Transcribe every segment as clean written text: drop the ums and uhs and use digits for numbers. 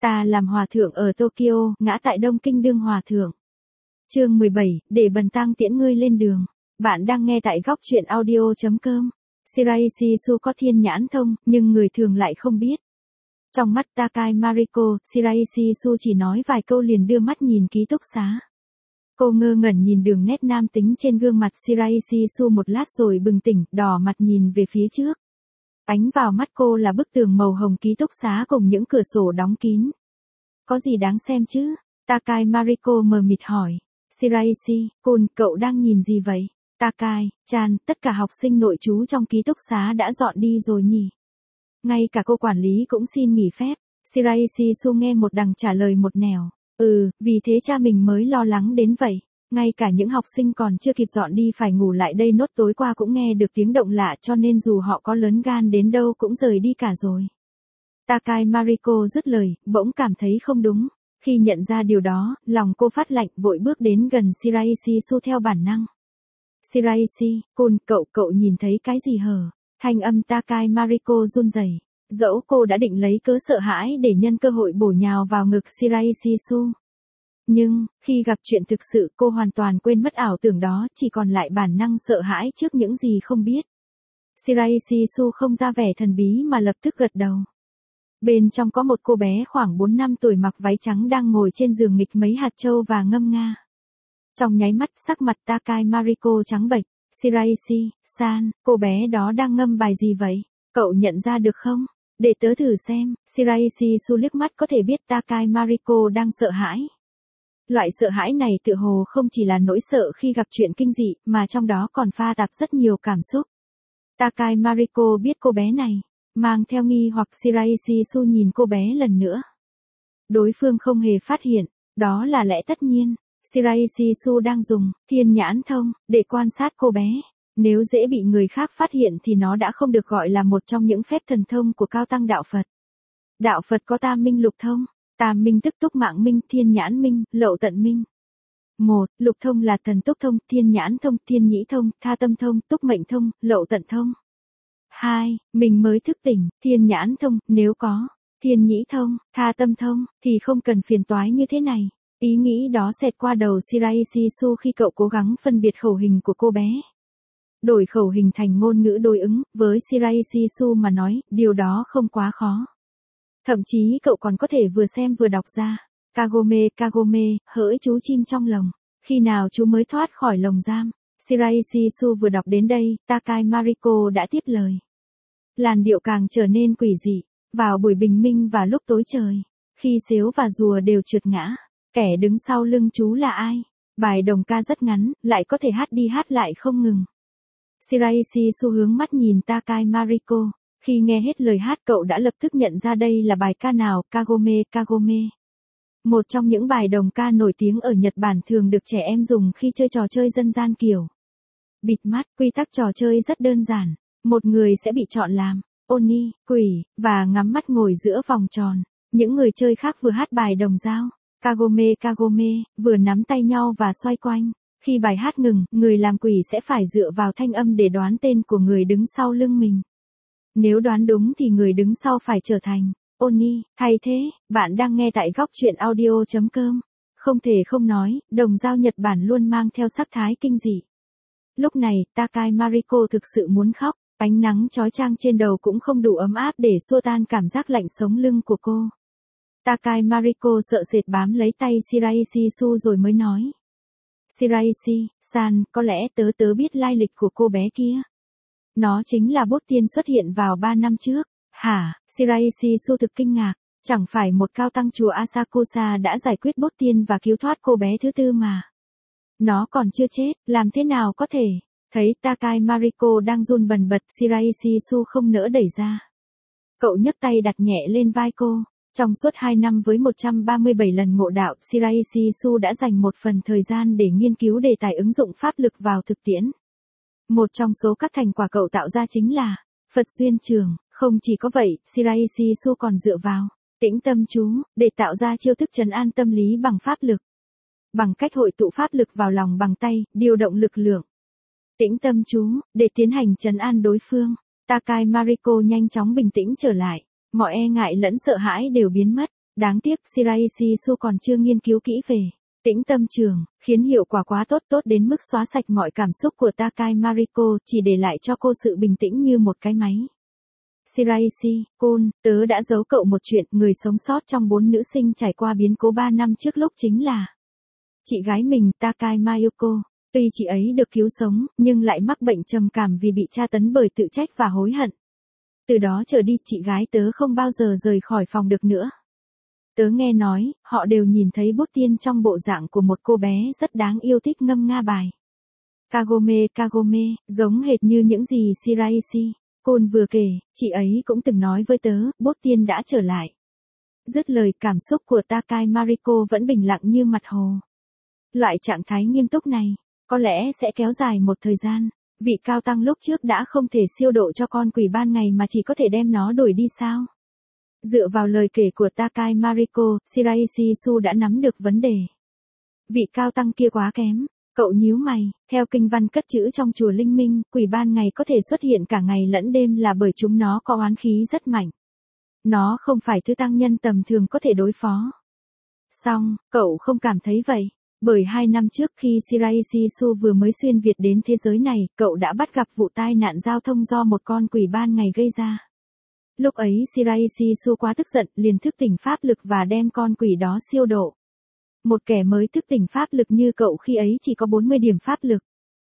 Ta làm hòa thượng ở Tokyo, ngã tại Đông Kinh đương hòa thượng. Chương 17, để bần tăng tiễn ngươi lên đường. Bạn đang nghe tại góc truyện audio.com. Shiraishi Su có thiên nhãn thông, nhưng người thường lại không biết. Trong mắt Takai Mariko, Shiraishi Su chỉ nói vài câu liền đưa mắt nhìn ký túc xá. Cô ngơ ngẩn nhìn đường nét nam tính trên gương mặt Shiraishi Su một lát rồi bừng tỉnh, đỏ mặt nhìn về phía trước. Ánh vào mắt cô là bức tường màu hồng ký túc xá cùng những cửa sổ đóng kín. Có gì đáng xem chứ? Takai Mariko mờ mịt hỏi. Shiraishi, cậu đang nhìn gì vậy? Takai-chan, tất cả học sinh nội trú trong ký túc xá đã dọn đi rồi nhỉ? Ngay cả cô quản lý cũng xin nghỉ phép. Shiraishi Su nghe một đằng trả lời một nẻo. Vì thế cha mình mới lo lắng đến vậy. Ngay cả những học sinh còn chưa kịp dọn đi phải ngủ lại đây nốt tối qua cũng nghe được tiếng động lạ cho nên dù họ có lớn gan đến đâu cũng rời đi cả rồi. Takai Mariko dứt lời, bỗng cảm thấy không đúng. Khi nhận ra điều đó, lòng cô phát lạnh vội bước đến gần Shiraishi Su theo bản năng. Shiraishi, cậu nhìn thấy cái gì hở? Thanh âm Takai Mariko run rẩy. Dẫu cô đã định lấy cớ sợ hãi để nhân cơ hội bổ nhào vào ngực Shiraishi Su. Nhưng, khi gặp chuyện thực sự cô hoàn toàn quên mất ảo tưởng đó, chỉ còn lại bản năng sợ hãi trước những gì không biết. Shiraishi Su không ra vẻ thần bí mà lập tức gật đầu. Bên trong có một cô bé khoảng 4 năm tuổi mặc váy trắng đang ngồi trên giường nghịch mấy hạt châu và ngâm nga. Trong nháy mắt sắc mặt Takai Mariko trắng bệch. Shiraishi-san, cô bé đó đang ngâm bài gì vậy? Cậu nhận ra được không? Để tớ thử xem. Shiraishi Su liếc mắt có thể biết Takai Mariko đang sợ hãi. Loại sợ hãi này tựa hồ không chỉ là nỗi sợ khi gặp chuyện kinh dị, mà trong đó còn pha tạp rất nhiều cảm xúc. Takai Mariko biết cô bé này, mang theo nghi hoặc Shiraishi Su nhìn cô bé lần nữa. Đối phương không hề phát hiện, đó là lẽ tất nhiên. Shiraishi Su đang dùng thiên nhãn thông để quan sát cô bé. Nếu dễ bị người khác phát hiện thì nó đã không được gọi là một trong những phép thần thông của cao tăng đạo Phật. Đạo Phật có tam minh lục thông. Tam minh tức túc mạng minh, thiên nhãn minh, lậu tận minh. 1. Lục thông là thần túc thông, thiên nhãn thông, thiên nhĩ thông, tha tâm thông, túc mệnh thông, lậu tận thông. 2. Mình mới thức tỉnh, thiên nhãn thông, nếu có thiên nhĩ thông, tha tâm thông, thì không cần phiền toái như thế này. Ý nghĩ đó xẹt qua đầu Shiraishi Su khi cậu cố gắng phân biệt khẩu hình của cô bé. Đổi khẩu hình thành ngôn ngữ đối ứng, với Shiraishi Su mà nói, điều đó không quá khó. Thậm chí cậu còn có thể vừa xem vừa đọc ra. Kagome, hỡi chú chim trong lồng. Khi nào chú mới thoát khỏi lồng giam? Shiraishi Su vừa đọc đến đây, Takai Mariko đã tiếp lời. Làn điệu càng trở nên quỷ dị. Vào buổi bình minh và lúc tối trời, khi sếu và rùa đều trượt ngã, kẻ đứng sau lưng chú là ai? Bài đồng ca rất ngắn, lại có thể hát đi hát lại không ngừng. Shiraishi Su hướng mắt nhìn Takai Mariko. Khi nghe hết lời hát cậu đã lập tức nhận ra đây là bài ca nào, Kagome. Một trong những bài đồng ca nổi tiếng ở Nhật Bản thường được trẻ em dùng khi chơi trò chơi dân gian kiểu bịt mắt. Quy tắc trò chơi rất đơn giản. Một người sẽ bị chọn làm Oni, quỷ, và ngắm mắt ngồi giữa vòng tròn. Những người chơi khác vừa hát bài đồng dao, Kagome, vừa nắm tay nhau và xoay quanh. Khi bài hát ngừng, người làm quỷ sẽ phải dựa vào thanh âm để đoán tên của người đứng sau lưng mình. Nếu đoán đúng thì người đứng sau phải trở thành Oni. Thay thế, bạn đang nghe tại góc truyện audio.com. Không thể không nói, đồng dao Nhật Bản luôn mang theo sắc thái kinh dị. Lúc này, Takai Mariko thực sự muốn khóc. Ánh nắng chói chang trên đầu cũng không đủ ấm áp để xua tan cảm giác lạnh sống lưng của cô. Takai Mariko sợ sệt bám lấy tay Shiraishi Su rồi mới nói. Shiraishi-san, có lẽ tớ biết lai lịch của cô bé kia. Nó chính là bốt tiên xuất hiện vào 3 năm trước. Hả? Shiraishi Su thực kinh ngạc. Chẳng phải một cao tăng chùa Asakusa đã giải quyết bốt tiên và cứu thoát cô bé thứ tư mà. Nó còn chưa chết, làm thế nào có thể? Thấy Takai Mariko đang run bần bật, Shiraishi Su không nỡ đẩy ra. Cậu nhấc tay đặt nhẹ lên vai cô. Trong suốt 2 năm với 137 lần ngộ đạo, Shiraishi Su đã dành một phần thời gian để nghiên cứu đề tài ứng dụng pháp lực vào thực tiễn. Một trong số các thành quả cậu tạo ra chính là Phật duyên trường. Không chỉ có vậy, Shiraishi Su còn dựa vào tĩnh tâm chú để tạo ra chiêu thức trấn an tâm lý bằng pháp lực. Bằng cách hội tụ pháp lực vào lòng bằng tay, điều động lực lượng tĩnh tâm chú để tiến hành trấn an đối phương. Takai Mariko nhanh chóng bình tĩnh trở lại, mọi e ngại lẫn sợ hãi đều biến mất. Đáng tiếc Shiraisi Su còn chưa nghiên cứu kỹ về tĩnh tâm trường, khiến hiệu quả quá tốt đến mức xóa sạch mọi cảm xúc của Takai Mariko, chỉ để lại cho cô sự bình tĩnh như một cái máy. Shiraisi, Kun, tớ đã giấu cậu một chuyện, người sống sót trong 4 nữ sinh trải qua biến cố 3 năm trước lúc chính là chị gái mình, Takai Mayuko. Tuy chị ấy được cứu sống, nhưng lại mắc bệnh trầm cảm vì bị tra tấn bởi tự trách và hối hận. Từ đó trở đi chị gái tớ không bao giờ rời khỏi phòng được nữa. Tớ nghe nói, họ đều nhìn thấy bút tiên trong bộ dạng của một cô bé rất đáng yêu thích ngâm nga bài Kagome Kagome, giống hệt như những gì Shiraisi Kun vừa kể, chị ấy cũng từng nói với tớ, bút tiên đã trở lại. Dứt lời, cảm xúc của Takai Mariko vẫn bình lặng như mặt hồ. Loại trạng thái nghiêm túc này, có lẽ sẽ kéo dài một thời gian. Vị cao tăng lúc trước đã không thể siêu độ cho con quỷ ban ngày mà chỉ có thể đem nó đuổi đi sao? Dựa vào lời kể của Takai Mariko, Shiraisi Su đã nắm được vấn đề. Vị cao tăng kia quá kém. Cậu nhíu mày, theo kinh văn cất chữ trong chùa Linh Minh, quỷ ban ngày có thể xuất hiện cả ngày lẫn đêm là bởi chúng nó có oán khí rất mạnh. Nó không phải thứ tăng nhân tầm thường có thể đối phó. Song, cậu không cảm thấy vậy. Bởi 2 năm trước khi Shiraisi Su vừa mới xuyên Việt đến thế giới này, cậu đã bắt gặp vụ tai nạn giao thông do một con quỷ ban ngày gây ra. Lúc ấy Shiraisi Su quá tức giận, liền thức tỉnh pháp lực và đem con quỷ đó siêu độ. Một kẻ mới thức tỉnh pháp lực như cậu khi ấy chỉ có 40 điểm pháp lực.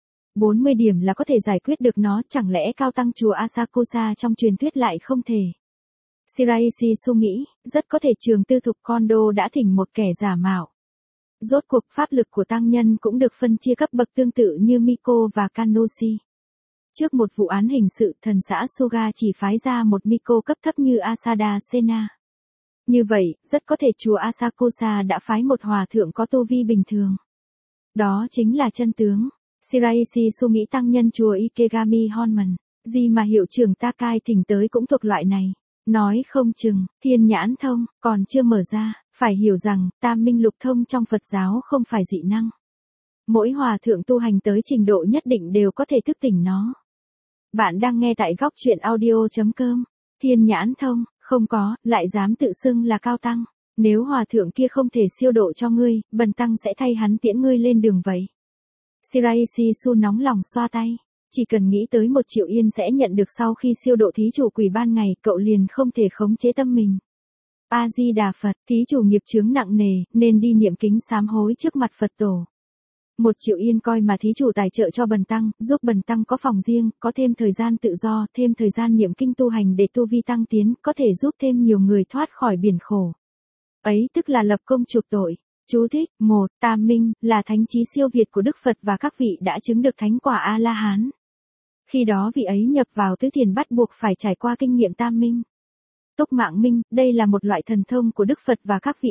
40 điểm là có thể giải quyết được nó, chẳng lẽ cao tăng chùa Asakusa trong truyền thuyết lại không thể. Shiraisi Su nghĩ, rất có thể trường tư thục Kondo đã thỉnh một kẻ giả mạo. Rốt cuộc pháp lực của tăng nhân cũng được phân chia cấp bậc tương tự như Miko và Kannoshi. Trước một vụ án hình sự, thần xã Suga chỉ phái ra một Miko cấp thấp như Asada Sena. Như vậy, rất có thể chùa Asakusa đã phái một hòa thượng có tu vi bình thường. Đó chính là chân tướng. Shiraisi Su nghĩ tăng nhân chùa Ikegami Honman, gì mà hiệu trưởng Takai thỉnh tới cũng thuộc loại này. Nói không chừng, thiên nhãn thông, còn chưa mở ra, phải hiểu rằng, tam minh lục thông trong Phật giáo không phải dị năng. Mỗi hòa thượng tu hành tới trình độ nhất định đều có thể thức tỉnh nó. Bạn đang nghe tại góc truyện audio.com. Thiên nhãn thông, không có, lại dám tự xưng là cao tăng. Nếu hòa thượng kia không thể siêu độ cho ngươi, bần tăng sẽ thay hắn tiễn ngươi lên đường vậy. Shiraisi Su nóng lòng xoa tay. Chỉ cần nghĩ tới 1 triệu yên sẽ nhận được sau khi siêu độ thí chủ quỷ ban ngày, cậu liền không thể khống chế tâm mình. A-di-đà Phật, thí chủ nghiệp chướng nặng nề, nên đi niệm kính sám hối trước mặt Phật tổ. 1 triệu yên coi mà thí chủ tài trợ cho bần tăng, giúp bần tăng có phòng riêng, có thêm thời gian tự do, thêm thời gian niệm kinh tu hành để tu vi tăng tiến, có thể giúp thêm nhiều người thoát khỏi biển khổ. Ấy tức là lập công chuộc tội. Chú thích: 1. Tam Minh, là thánh trí siêu việt của Đức Phật và các vị đã chứng được thánh quả A-la-hán. Khi đó vị ấy nhập vào tứ thiền bắt buộc phải trải qua kinh nghiệm Tam Minh. Túc Mạng Minh, đây là một loại thần thông của Đức Phật và các vị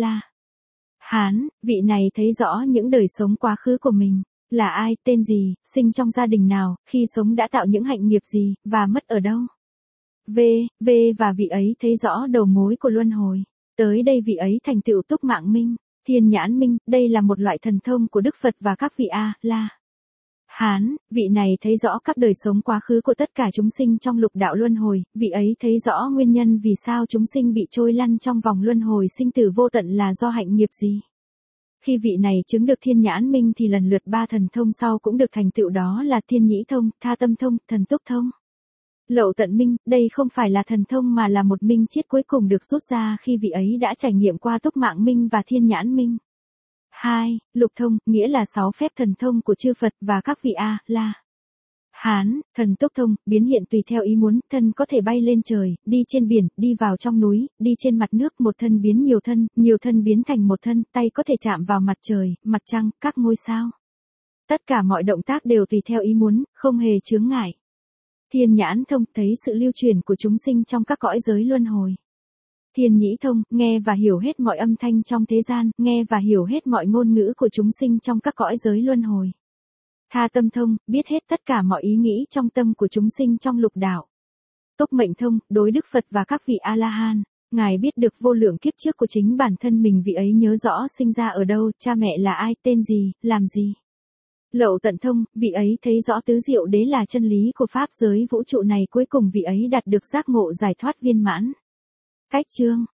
A-la-hán, vị này thấy rõ những đời sống quá khứ của mình, là ai, tên gì, sinh trong gia đình nào, khi sống đã tạo những hạnh nghiệp gì, và mất ở đâu. Và vị ấy thấy rõ đầu mối của luân hồi. Tới đây vị ấy thành tựu Túc Mạng Minh. Thiên nhãn minh, đây là một loại thần thông của Đức Phật và các vị A-la-hán, vị này thấy rõ các đời sống quá khứ của tất cả chúng sinh trong lục đạo luân hồi, vị ấy thấy rõ nguyên nhân vì sao chúng sinh bị trôi lăn trong vòng luân hồi sinh tử vô tận là do hạnh nghiệp gì. Khi vị này chứng được thiên nhãn minh thì lần lượt 3 thần thông sau cũng được thành tựu, đó là thiên nhĩ thông, tha tâm thông, thần túc thông. Lậu tận minh, đây không phải là thần thông mà là một minh triết cuối cùng được rút ra khi vị ấy đã trải nghiệm qua Túc Mạng Minh và Thiên Nhãn Minh. 2. Lục thông, nghĩa là 6 phép thần thông của chư Phật và các vị A-la-hán. Thần túc thông, biến hiện tùy theo ý muốn, thân có thể bay lên trời, đi trên biển, đi vào trong núi, đi trên mặt nước, một thân biến nhiều thân biến thành một thân, tay có thể chạm vào mặt trời, mặt trăng, các ngôi sao. Tất cả mọi động tác đều tùy theo ý muốn, không hề chướng ngại. Thiên nhãn thông, thấy sự lưu truyền của chúng sinh trong các cõi giới luân hồi. Thiên nhĩ thông, nghe và hiểu hết mọi âm thanh trong thế gian, nghe và hiểu hết mọi ngôn ngữ của chúng sinh trong các cõi giới luân hồi. Tha tâm thông, biết hết tất cả mọi ý nghĩ trong tâm của chúng sinh trong lục đạo. Túc mệnh thông, đối Đức Phật và các vị A-la-hán, Ngài biết được vô lượng kiếp trước của chính bản thân mình, vị ấy nhớ rõ sinh ra ở đâu, cha mẹ là ai, tên gì, làm gì. Lậu tận thông, vị ấy thấy rõ tứ diệu đế là chân lý của pháp giới vũ trụ này, cuối cùng vị ấy đạt được giác ngộ giải thoát viên mãn. Cách chương